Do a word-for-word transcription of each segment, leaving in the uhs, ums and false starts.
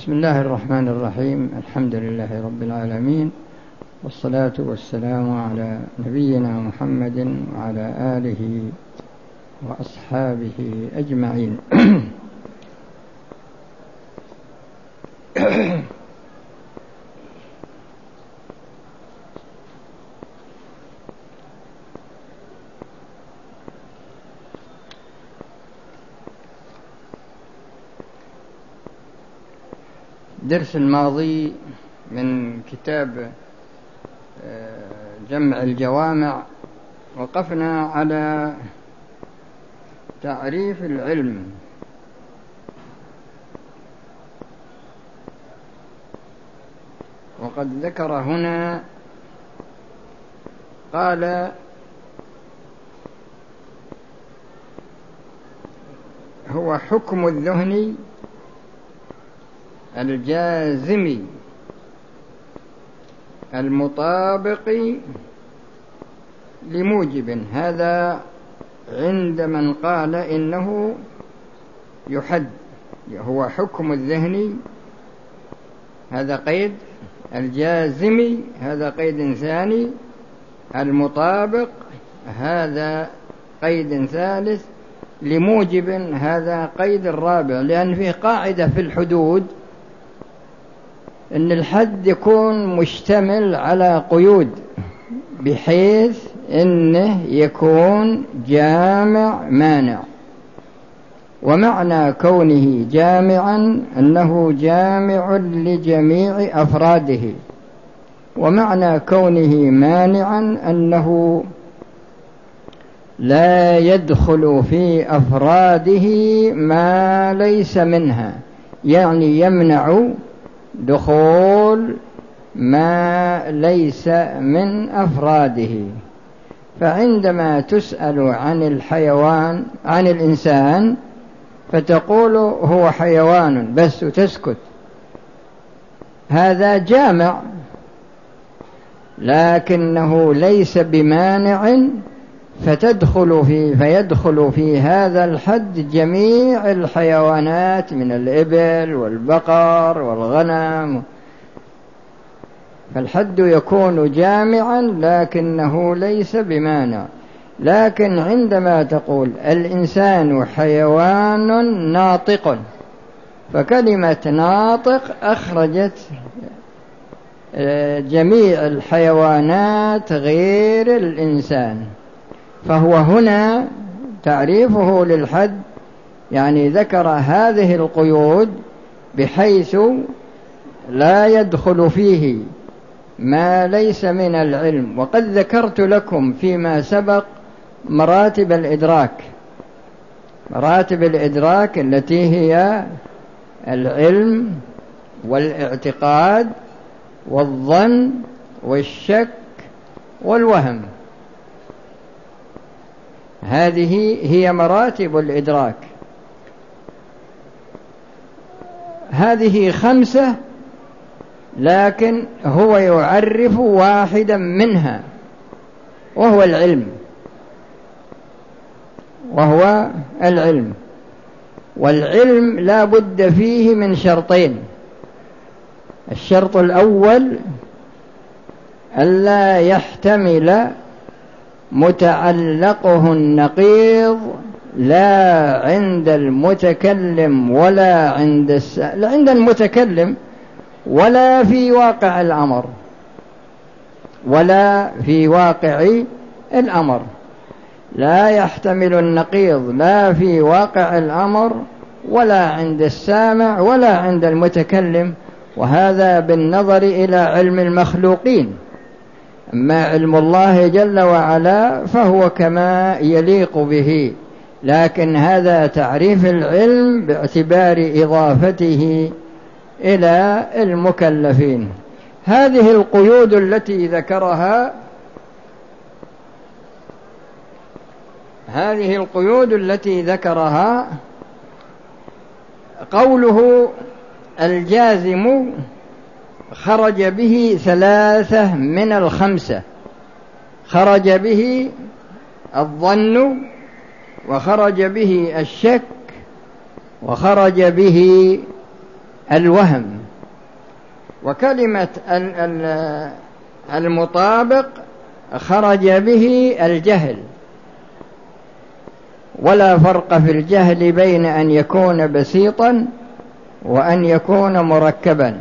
بسم الله الرحمن الرحيم. الحمد لله رب العالمين، والصلاة والسلام على نبينا محمد وعلى آله وأصحابه أجمعين. الدرس الماضي من كتاب جمع الجوامع وقفنا على تعريف العلم، وقد ذكر هنا قال: هو حكم الذهن الجازم المطابق لموجب. هذا عند من قال إنه يحد. هو حكم الذهن، هذا قيد، الجازم هذا قيد ثاني، المطابق هذا قيد ثالث، لموجب هذا قيد الرابع. لأن فيه قاعدة في الحدود أن الحد يكون مشتمل على قيود، بحيث أنه يكون جامع مانع. ومعنى كونه جامعا أنه جامع لجميع أفراده، ومعنى كونه مانعا أنه لا يدخل في أفراده ما ليس منها، يعني يمنع دخول ما ليس من أفراده. فعندما تسأل عن الحيوان عن الإنسان فتقول هو حيوان بس وتسكت، هذا جامع، لكنه ليس بمانع، فتدخل في فيدخل في هذا الحد جميع الحيوانات من الإبل والبقر والغنم. فالحد يكون جامعا لكنه ليس بمانع. لكن عندما تقول الإنسان حيوان ناطق، فكلمة ناطق أخرجت جميع الحيوانات غير الإنسان. فهو هنا تعريفه للحد، يعني ذكر هذه القيود بحيث لا يدخل فيه ما ليس من العلم. وقد ذكرت لكم فيما سبق مراتب الإدراك، مراتب الإدراك التي هي العلم والاعتقاد والظن والشك والوهم. هذه هي مراتب الإدراك. هذه خمسة، لكن هو يعرف واحدا منها وهو العلم، وهو العلم. والعلم لا بد فيه من شرطين. الشرط الأول ألا يحتمل متعلقه النقيض، لا عند المتكلم ولا عند الس... لا عند المتكلم ولا في واقع الأمر، ولا في واقع الأمر. لا يحتمل النقيض لا في واقع الأمر ولا عند السامع ولا عند المتكلم. وهذا بالنظر إلى علم المخلوقين. أما علم الله جل وعلا فهو كما يليق به، لكن هذا تعريف العلم باعتبار إضافته إلى المكلفين. هذه القيود التي ذكرها هذه القيود التي ذكرها قوله الجازم خرج به ثلاثة من الخمسة. خرج به الظن، وخرج به الشك، وخرج به الوهم. وكلمة المطابق خرج به الجهل، ولا فرق في الجهل بين أن يكون بسيطا وأن يكون مركبا.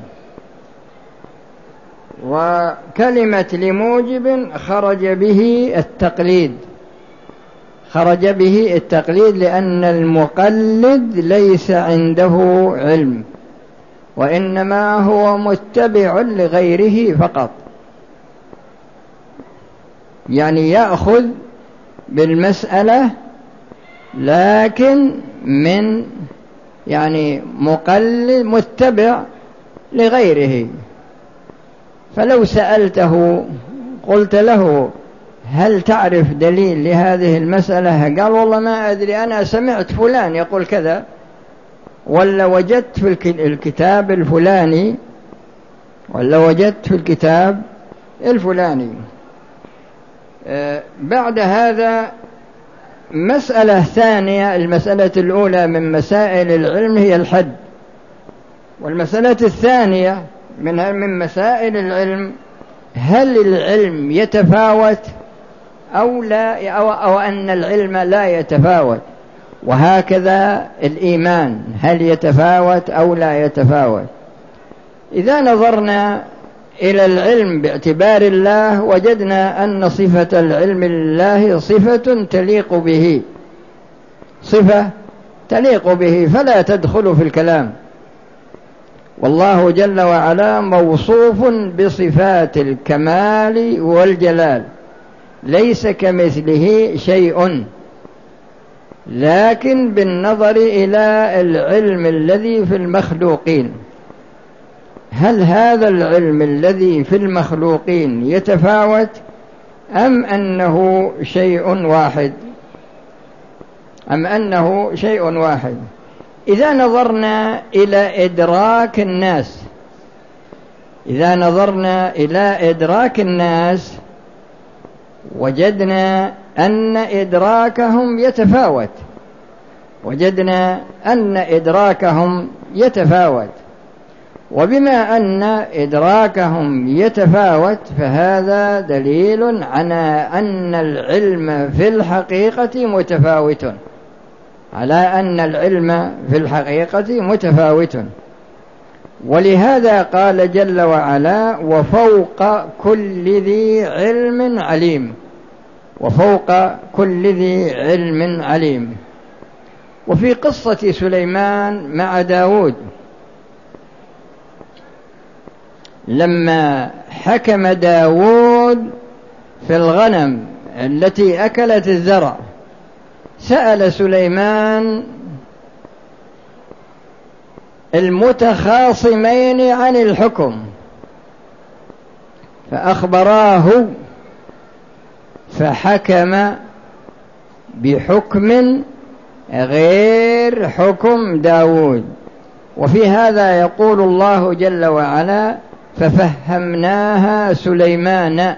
وكلمة لموجب خرج به التقليد، خرج به التقليد لأن المقلد ليس عنده علم، وإنما هو متبع لغيره فقط، يعني يأخذ بالمسألة لكن من يعني مقلد متبع لغيره. فلو سألته قلت له هل تعرف دليل لهذه المسألة؟ قال والله ما أدري، أنا سمعت فلان يقول كذا، ولا وجدت في الكتاب الفلاني، ولا وجدت في الكتاب الفلاني. بعد هذا مسألة ثانية، المسألة الأولى من مسائل العلم هي الحد، والمسألة الثانية من من مسائل العلم هل العلم يتفاوت أو لا، أو, أو أن العلم لا يتفاوت. وهكذا الإيمان هل يتفاوت أو لا يتفاوت. إذا نظرنا إلى العلم باعتبار الله وجدنا أن صفة العلم لله صفة تليق به، صفة تليق به فلا تدخل في الكلام. والله جل وعلا موصوف بصفات الكمال والجلال، ليس كمثله شيء، لكن بالنظر إلى العلم الذي في المخلوقين، هل هذا العلم الذي في المخلوقين يتفاوت أم أنه شيء واحد أم أنه شيء واحد؟ إذا نظرنا إلى إدراك الناس إذا نظرنا إلى إدراك الناس وجدنا أن إدراكهم يتفاوت وجدنا أن إدراكهم يتفاوت وبما أن إدراكهم يتفاوت فهذا دليل على أن العلم في الحقيقة متفاوت على أن العلم في الحقيقة متفاوت. ولهذا قال جل وعلا: وفوق كل ذي علم عليم، وفوق كل ذي علم عليم. وفي قصة سليمان مع داود لما حكم داود في الغنم التي أكلت الزرع، سأل سليمان المتخاصمين عن الحكم فأخبراه، فحكم بحكم غير حكم داود. وفي هذا يقول الله جل وعلا: ففهمناها سليمان.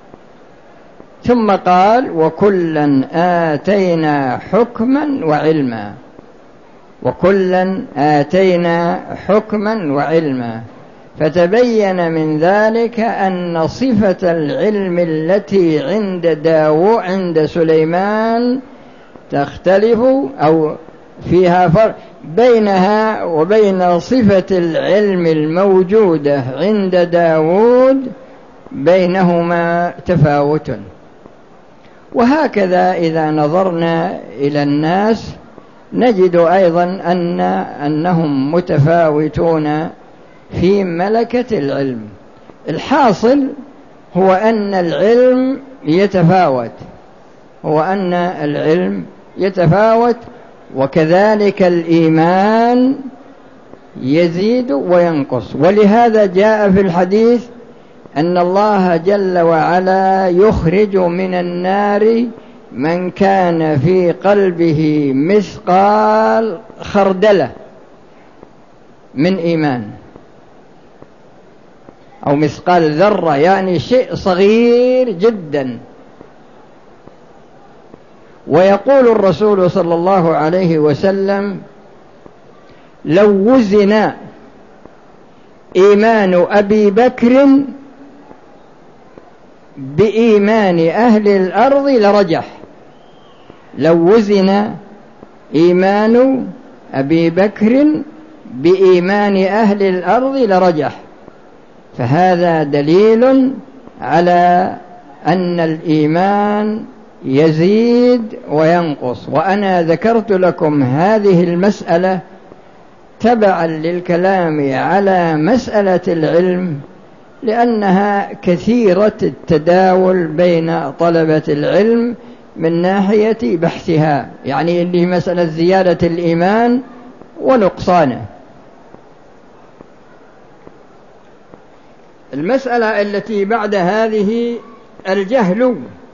ثم قال: وكلا آتينا حكما وعلما، وكلا آتينا حكما وعلما. فتبين من ذلك أن صفة العلم التي عند داوود عند سليمان تختلف أو فيها فرق بينها وبين صفة العلم الموجودة عند داود، بينهما تفاوت. وهكذا إذا نظرنا إلى الناس نجد أيضا أن أنهم متفاوتون في ملكة العلم. الحاصل هو أن العلم يتفاوت هو أن العلم يتفاوت وكذلك الإيمان يزيد وينقص. ولهذا جاء في الحديث أن الله جل وعلا يخرج من النار من كان في قلبه مثقال خردلة من إيمان، أو مثقال ذرة، يعني شيء صغير جدا. ويقول الرسول صلى الله عليه وسلم: لو وزن إيمان أبي بكر بإيمان أهل الأرض لرجح. لو وزن إيمان أبي بكر بإيمان أهل الأرض لرجح، فهذا دليل على أن الإيمان يزيد وينقص. وأنا ذكرت لكم هذه المسألة تبعا للكلام على مسألة العلم، لأنها كثيرة التداول بين طلبة العلم من ناحية بحثها، يعني اللي مسألة زيادة الإيمان ونقصانه. المسألة التي بعد هذه الجهل.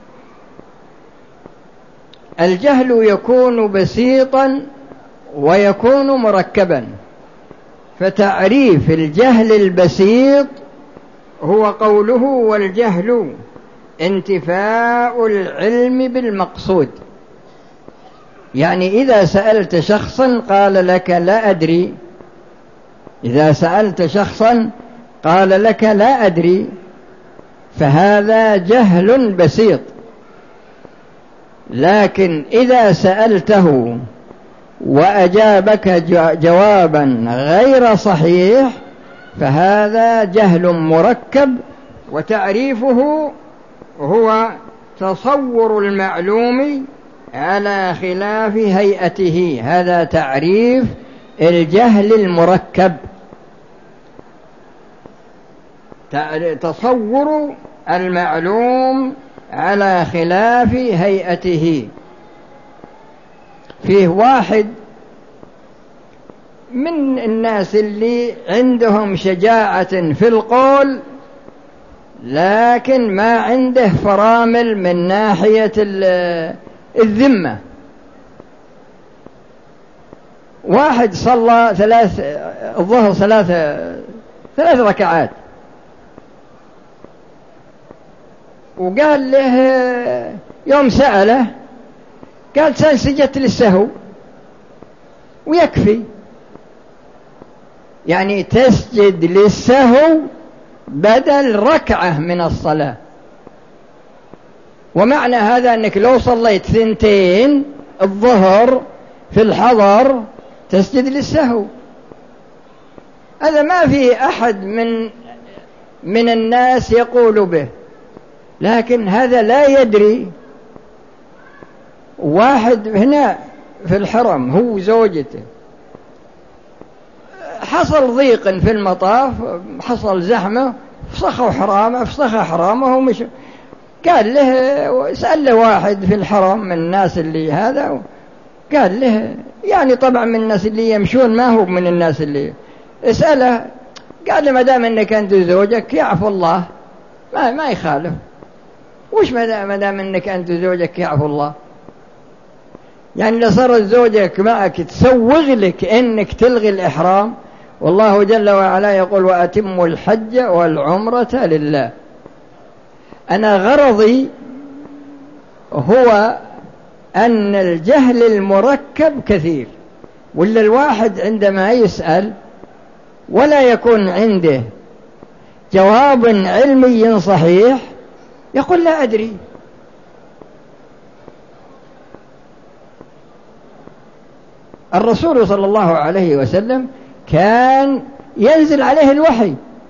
الجهل يكون بسيطا ويكون مركبا، فتعريف الجهل البسيط هو قوله: والجهل انتفاء العلم بالمقصود. يعني إذا سألت شخصا قال لك لا أدري، إذا سألت شخصا قال لك لا أدري، فهذا جهل بسيط. لكن إذا سألته وأجابك جوابا غير صحيح فهذا جهل مركب، وتعريفه هو تصور المعلوم على خلاف هيئته. هذا تعريف الجهل المركب، تصور المعلوم على خلاف هيئته. فيه واحد من الناس اللي عندهم شجاعة في القول لكن ما عنده فرامل من ناحية الذمة. واحد صلى ثلاث الظهر ثلاث ثلاث ركعات، وقال له يوم سأله قال سجدت للسهو ويكفي. يعني تسجد للسهو بدل ركعة من الصلاة. ومعنى هذا أنك لو صليت ثنتين الظهر في الحضر تسجد للسهو. هذا ما في أحد من من الناس يقول به، لكن هذا لا يدري. واحد هنا في الحرم هو زوجته، حصل ضيق في المطاف، حصل زحمة، فسخوا حرامه فسخ حرامه ومش. قال له سأل له واحد في الحرم من الناس اللي هذا، قال له يعني طبعا من الناس اللي يمشون، ما هو من الناس اللي اسأله. قال له ما دام انك انت زوجك يعفو الله، ما ما يخالف. وش ما دام انك انت زوجك يعفو الله؟ يعني لو صارت زوجك معك تسوغ لك انك تلغي الإحرام، والله جل وعلا يقول وأتموا الحج والعمرة لله. أنا غرضي هو أن الجهل المركب كثير، ولا الواحد عندما يسأل ولا يكون عنده جواب علمي صحيح يقول لا أدري. الرسول صلى الله عليه وسلم كان ينزل عليه الوحي،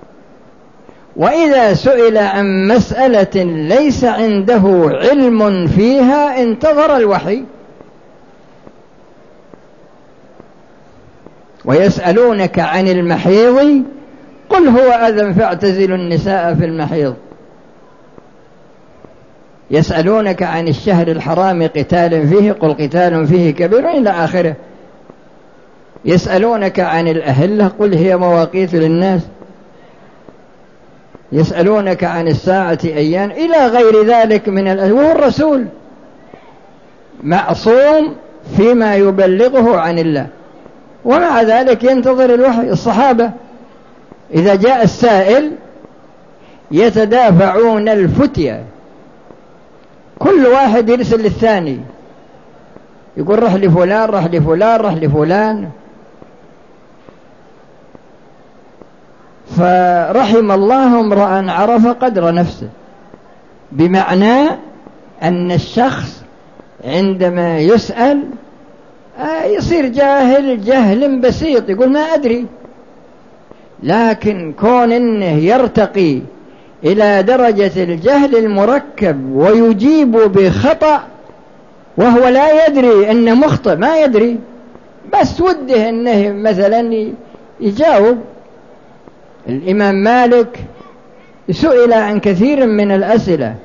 وإذا سئل عن مسألة ليس عنده علم فيها انتظر الوحي. ويسألونك عن المحيض قل هو أذى فاعتزلوا النساء في المحيض. يسألونك عن الشهر الحرام قتال فيه قل قتال فيه كبير إلى آخره. يسألونك عن الأهلة قل هي مواقيت للناس. يسألونك عن الساعة أيان إلى غير ذلك من الأهل. وهو الرسول معصوم فيما يبلغه عن الله، ومع ذلك ينتظر الوحي. الصحابة إذا جاء السائل يتدافعون الفتية، كل واحد يرسل للثاني يقول رح لفلان رح لفلان رح لفلان. فرحم الله امرأ عرف قدر نفسه، بمعنى أن الشخص عندما يسأل يصير جاهل جهل بسيط، يقول ما أدري، لكن كون إنه يرتقي إلى درجة الجهل المركب ويجيب بخطأ وهو لا يدري أنه مخطئ، ما يدري، بس وده أنه مثلا يجاوب. الإمام مالك سئل عن كثير من الأسئلة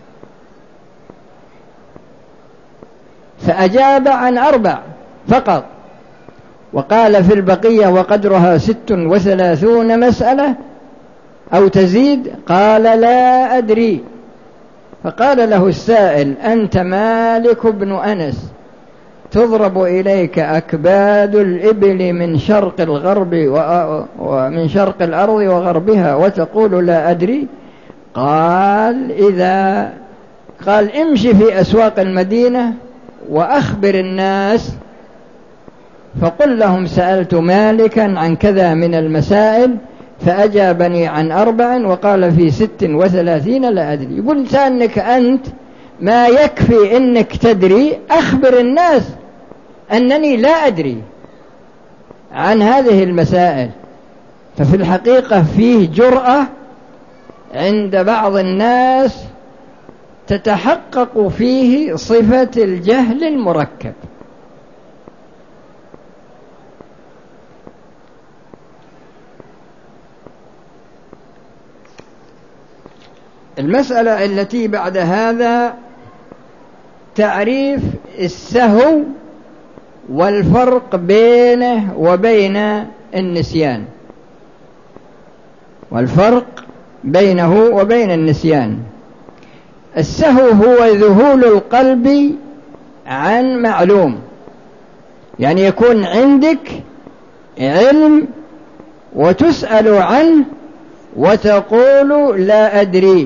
فأجاب عن أربع فقط، وقال في البقية وقدرها ست وثلاثون مسألة أو تزيد، قال لا أدري. فقال له السائل أنت مالك بن أنس تضرب إليك أكباد الإبل من شرق الغرب ومن شرق الأرض وغربها وتقول لا أدري؟ قال إذا قال امشي في أسواق المدينة وأخبر الناس فقل لهم سألت مالكا عن كذا من المسائل فأجابني عن أربع وقال في ست وثلاثين لا أدري. يقول لسانك أنت ما يكفي إنك تدري، أخبر الناس أنني لا أدري عن هذه المسائل. ففي الحقيقة فيه جرأة عند بعض الناس تتحقق فيه صفة الجهل المركب. المسألة التي بعد هذا تعريف السهو والفرق بينه وبين النسيان، والفرق بينه وبين النسيان. السهو هو ذهول القلب عن معلوم، يعني يكون عندك علم وتسأل عنه وتقول لا أدري.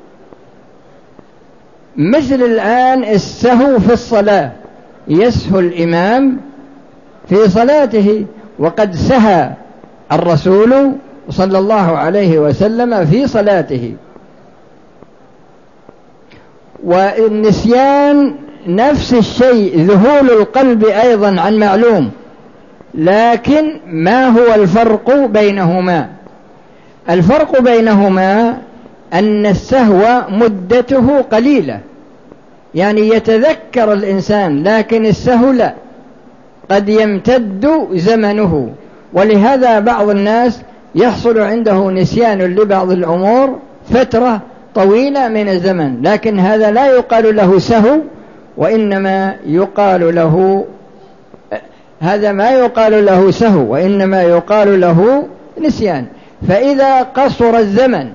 مثل الآن السهو في الصلاة، يسهو الإمام في صلاته، وقد سهى الرسول صلى الله عليه وسلم في صلاته. والنسيان نفس الشيء، ذهول القلب أيضا عن معلوم، لكن ما هو الفرق بينهما؟ الفرق بينهما أن السهو مدته قليلة، يعني يتذكر الإنسان، لكن السهو لا، قد يمتد زمنه. ولهذا بعض الناس يحصل عنده نسيان لبعض الأمور فترة طويلة من الزمن، لكن هذا لا يقال له سهو، وإنما يقال له هذا ما يقال له سهو، وإنما يقال له نسيان. فإذا قصر الزمن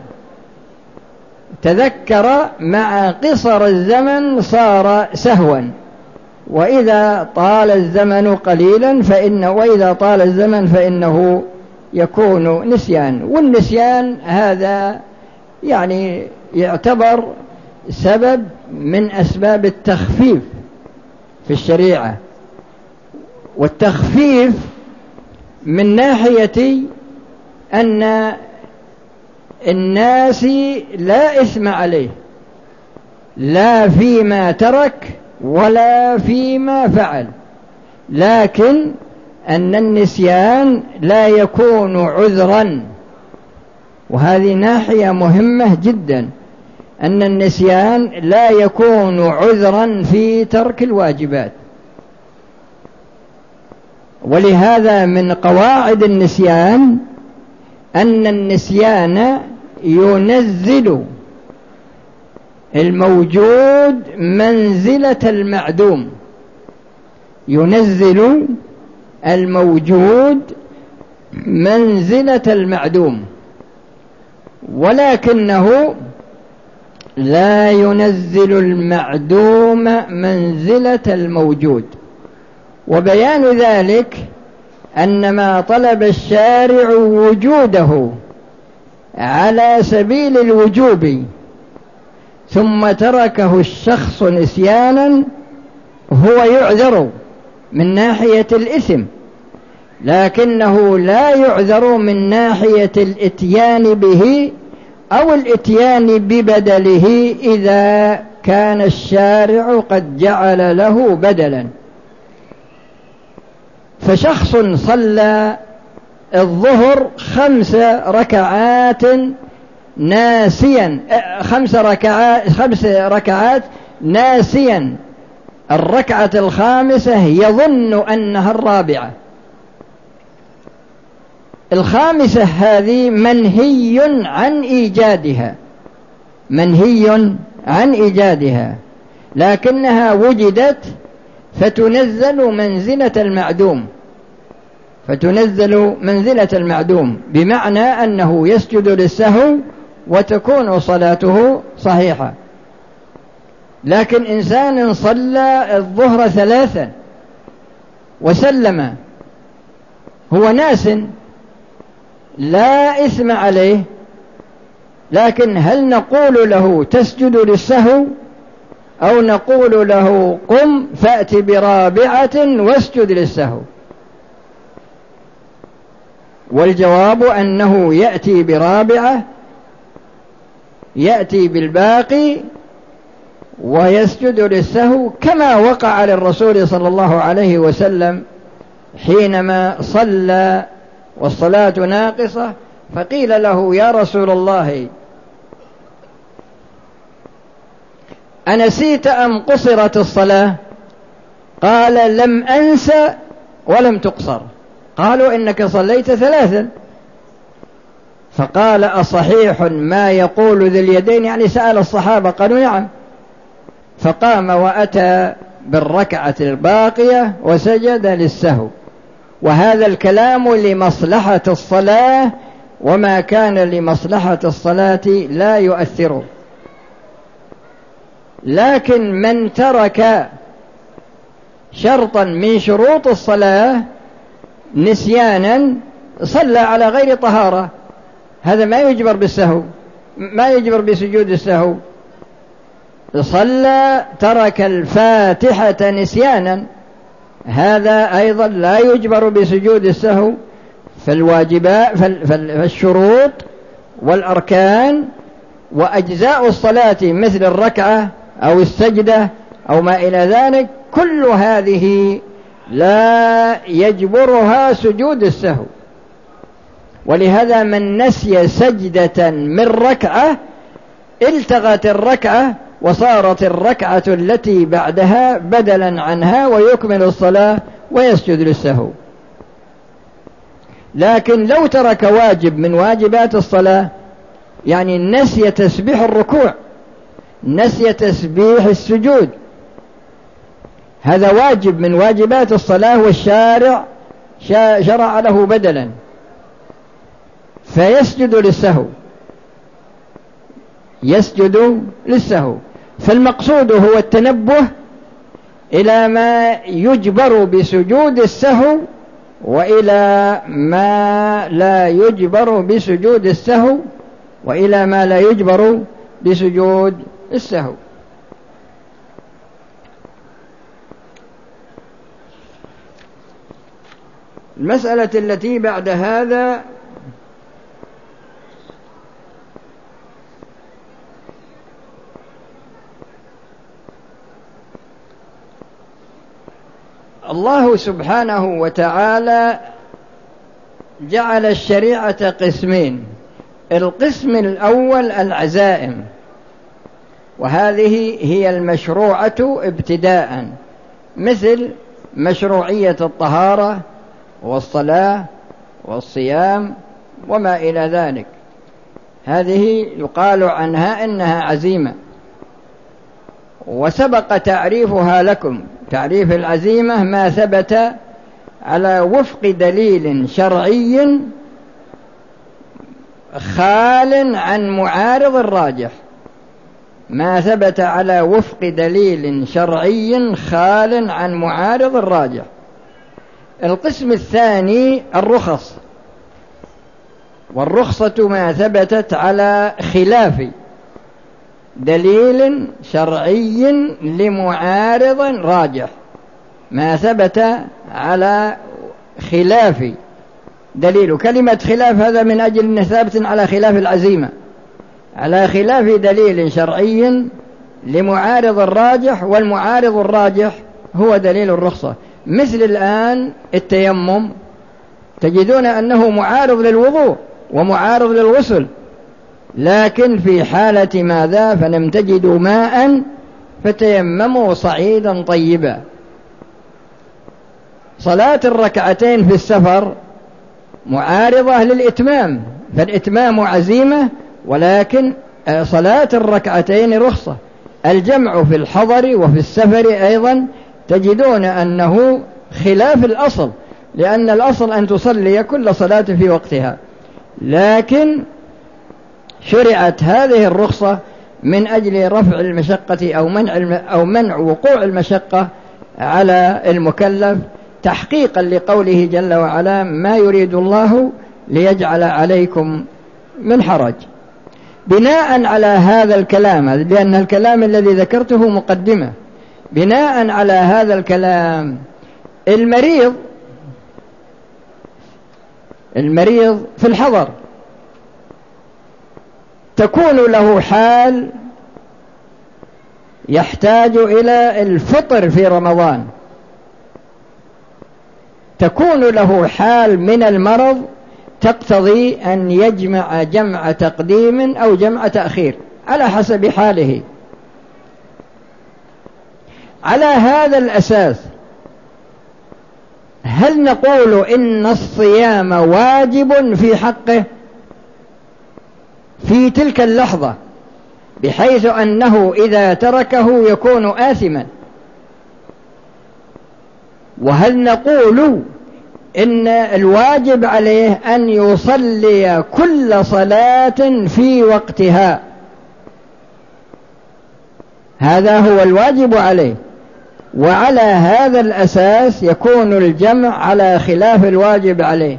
تذكر، مع قصر الزمن صار سهوا، وإذا طال الزمن قليلا فإنه وإذا طال الزمن فإنه يكون نسيان. والنسيان هذا يعني يعتبر سبب من أسباب التخفيف في الشريعة. والتخفيف من ناحية أن الناس لا إثم عليه، لا فيما ترك ولا فيما فعل، لكن أن النسيان لا يكون عذرا. وهذه ناحية مهمة جدا، أن النسيان لا يكون عذرا في ترك الواجبات. ولهذا من قواعد النسيان أن النسيان ينزل الموجود منزلة المعدوم، ينزل الموجود منزلة المعدوم، ولكنه لا ينزل المعدوم منزلة الموجود. وبيان ذلك أن ما طلب الشارع وجوده على سبيل الوجوب ثم تركه الشخص نسيانا هو يعذر من ناحية الإثم، لكنه لا يعذر من ناحية الإتيان به أو الإتيان ببدله إذا كان الشارع قد جعل له بدلا. فشخص صلى الظهر خمس ركعات ناسيا خمس ركعات خمس ركعات ناسيا الركعة الخامسة يظن أنها الرابعة. الخامسة هذه منهي عن إيجادها منهي عن إيجادها لكنها وجدت فتنزل منزلة المعدوم فتنزل منزلة المعدوم بمعنى أنه يسجد للسهو وتكون صلاته صحيحة. لكن إنسان صلى الظهر ثلاثا وسلم هو ناس لا إثم عليه، لكن هل نقول له تسجد للسهو أو نقول له قم فأت برابعة واسجد للسهو؟ والجواب أنه يأتي برابعة يأتي بالباقي ويسجد للسهو كما وقع للرسول صلى الله عليه وسلم حينما صلى والصلاة ناقصة فقيل له يا رسول الله أنسيت أم قصرت الصلاة؟ قال لم أنس ولم تقصر. قالوا إنك صليت ثلاثا. فقال أصحيح ما يقول ذي اليدين؟ يعني سأل الصحابة قالوا نعم. فقام وأتى بالركعة الباقية وسجد للسهو. وهذا الكلام لمصلحة الصلاة، وما كان لمصلحة الصلاة لا يؤثر. لكن من ترك شرطا من شروط الصلاة نسيانا صلى على غير طهارة، هذا ما يجبر بالسهو، ما يجبر بسجود السهو. صلى ترك الفاتحة نسيانا، هذا أيضا لا يجبر بسجود السهو. فالواجبات فالشروط والأركان وأجزاء الصلاة مثل الركعة أو السجدة أو ما إلى ذلك كل هذه لا يجبرها سجود السهو. ولهذا من نسي سجدة من ركعة التغت الركعة وصارت الركعة التي بعدها بدلا عنها ويكمل الصلاة ويسجد للسهو. لكن لو ترك واجب من واجبات الصلاة، يعني نسي تسبيح الركوع، نسي تسبيح السجود، هذا واجب من واجبات الصلاة والشارع شرع له بدلا، فيسجد للسهو يسجد للسهو. فالمقصود هو التنبه إلى ما يجبر بسجود السهو وإلى ما لا يجبر بسجود السهو وإلى ما لا يجبر بسجود السهو. المسألة التي بعد هذا الله سبحانه وتعالى جعل الشريعة قسمين. القسم الأول العزائم، وهذه هي المشروعة ابتداء، مثل مشروعية الطهارة والصلاة والصيام وما إلى ذلك، هذه يقال عنها إنها عزيمة، وسبق تعريفها لكم. تعريف العزيمة ما ثبت على وفق دليل شرعي خال عن معارض الراجح، ما ثبت على وفق دليل شرعي خال عن معارض الراجح. القسم الثاني الرخص، والرخصة ما ثبتت على خلاف دليل شرعي لمعارض راجح، ما ثبت على خلاف دليل. كلمة خلاف هذا من أجل أنه ثابت على خلاف العزيمة، على خلاف دليل شرعي لمعارض الراجح، والمعارض الراجح هو دليل الرخصة. مثل الآن التيمم تجدون أنه معارض للوضوء ومعارض للغسل، لكن في حالة ماذا؟ فلم تجدوا ماء فتيمموا صعيدا طيبا. صلاة الركعتين في السفر معارضة للإتمام، فالإتمام عزيمة، ولكن صلاة الركعتين رخصة. الجمع في الحضر وفي السفر أيضا تجدون أنه خلاف الأصل، لأن الأصل أن تصلي كل صلاة في وقتها، لكن شرعت هذه الرخصة من أجل رفع المشقة أو منع أو منع وقوع المشقة على المكلف، تحقيقا لقوله جل وعلا: ما يريد الله ليجعل عليكم من حرج. بناء على هذا الكلام، لأن الكلام الذي ذكرته مقدمة، بناء على هذا الكلام المريض المريض في الحضر تكون له حال يحتاج إلى الفطر في رمضان، تكون له حال من المرض تقتضي أن يجمع جمع تقديم أو جمع تأخير على حسب حاله. على هذا الأساس هل نقول إن الصيام واجب في حقه في تلك اللحظة، بحيث أنه إذا تركه يكون آثما؟ وهل نقول إن الواجب عليه أن يصلي كل صلاة في وقتها؟ هذا هو الواجب عليه، وعلى هذا الأساس يكون الجمع على خلاف الواجب عليه.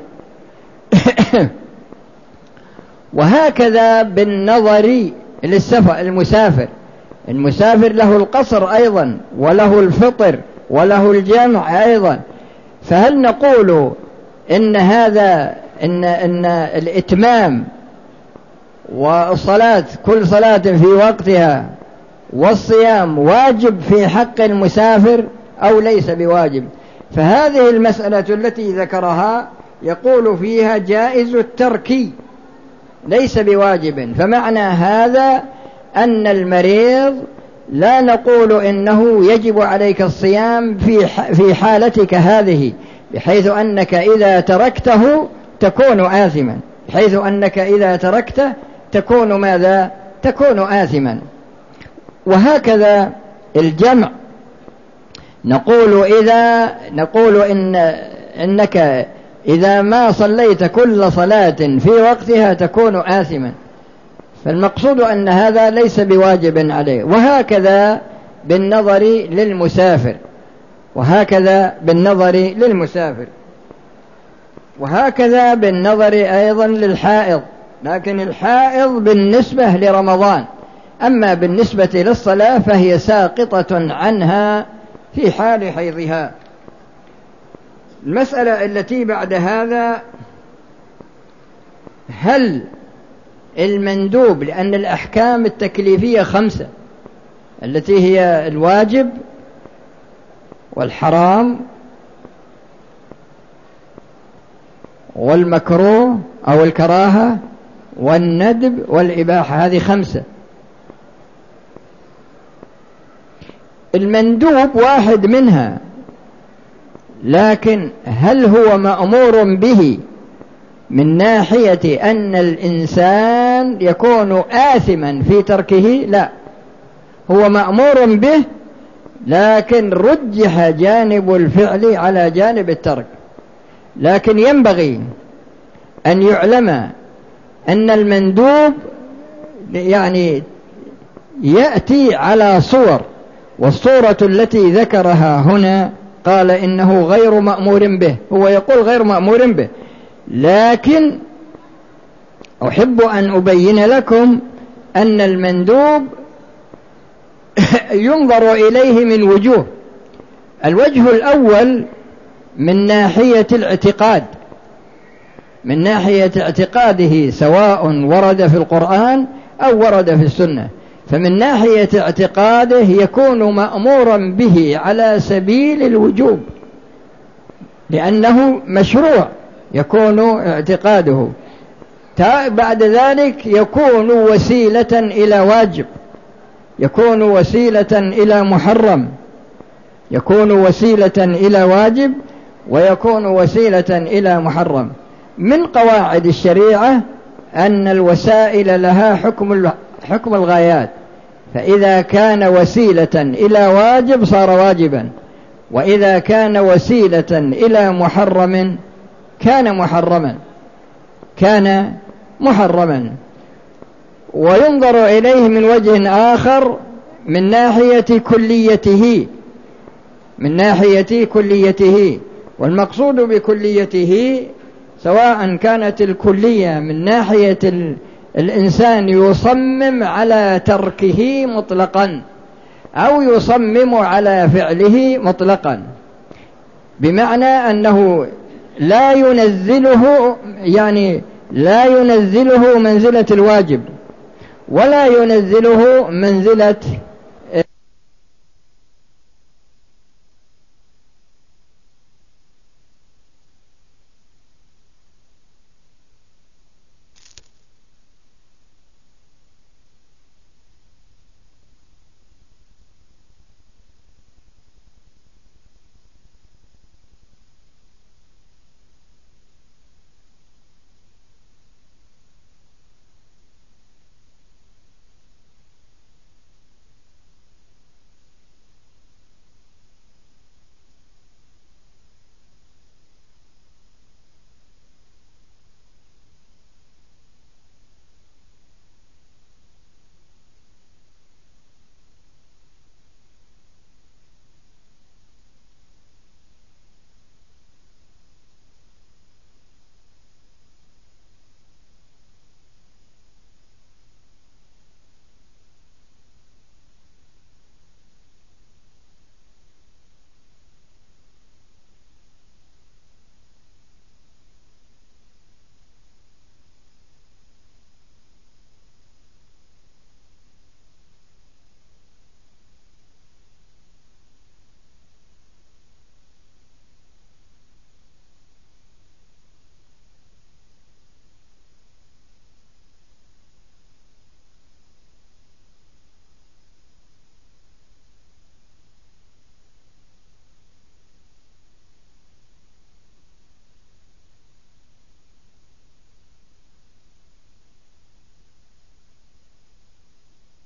وهكذا بالنظر للسفر، المسافر المسافر له القصر أيضا، وله الفطر، وله الجمع أيضا. فهل نقول إن هذا إن إن الإتمام والصلاة كل صلاة في وقتها والصيام واجب في حق المسافر أو ليس بواجب؟ فهذه المسألة التي ذكرها يقول فيها جائز الترك ليس بواجب. فمعنى هذا أن المريض لا نقول إنه يجب عليك الصيام في في حالتك هذه، بحيث أنك إذا تركته تكون آثما، بحيث أنك إذا تركته تكون ماذا؟ تكون آثما. وهكذا الجمع، نقول إذا نقول إن إنك إذا ما صليت كل صلاة في وقتها تكون آثما، فالمقصود أن هذا ليس بواجب عليه. وهكذا بالنظر للمسافر وهكذا بالنظر للمسافر وهكذا بالنظر أيضا للحائض، لكن الحائض بالنسبة لرمضان، أما بالنسبة للصلاة فهي ساقطة عنها في حال حيضها. المسألة التي بعد هذا: هل المندوب، لأن الأحكام التكليفية خمسة التي هي الواجب والحرام والمكروه أو الكراهة والندب والإباحة، هذه خمسة. المندوب واحد منها، لكن هل هو مأمور به من ناحية أن الإنسان يكون آثما في تركه؟ لا، هو مأمور به، لكن رجح جانب الفعل على جانب الترك. لكن ينبغي أن يعلم أن المندوب يعني يأتي على صور، والصورة التي ذكرها هنا قال إنه غير مأمور به، هو يقول غير مأمور به، لكن أحب أن أبين لكم أن المندوب ينظر إليه من وجوه. الوجه الأول من ناحية الاعتقاد، من ناحية اعتقاده، سواء ورد في القرآن أو ورد في السنة. فمن ناحية اعتقاده يكون مأمورا به على سبيل الوجوب، لأنه مشروع يكون اعتقاده. بعد ذلك يكون وسيلة إلى واجب، يكون وسيلة إلى محرم، يكون وسيلة إلى واجب، ويكون وسيلة إلى محرم. من قواعد الشريعة أن الوسائل لها حكم حكم الغايات، فإذا كان وسيلة إلى واجب صار واجبا، وإذا كان وسيلة إلى محرم كان محرما كان محرما. وينظر إليه من وجه آخر من ناحية كليته، من ناحية كليته. والمقصود بكليته سواء كانت الكلية من ناحية الإنسان يصمم على تركه مطلقا أو يصمم على فعله مطلقا، بمعنى أنه لا ينزله، يعني لا ينزله منزلة الواجب ولا ينزله منزلة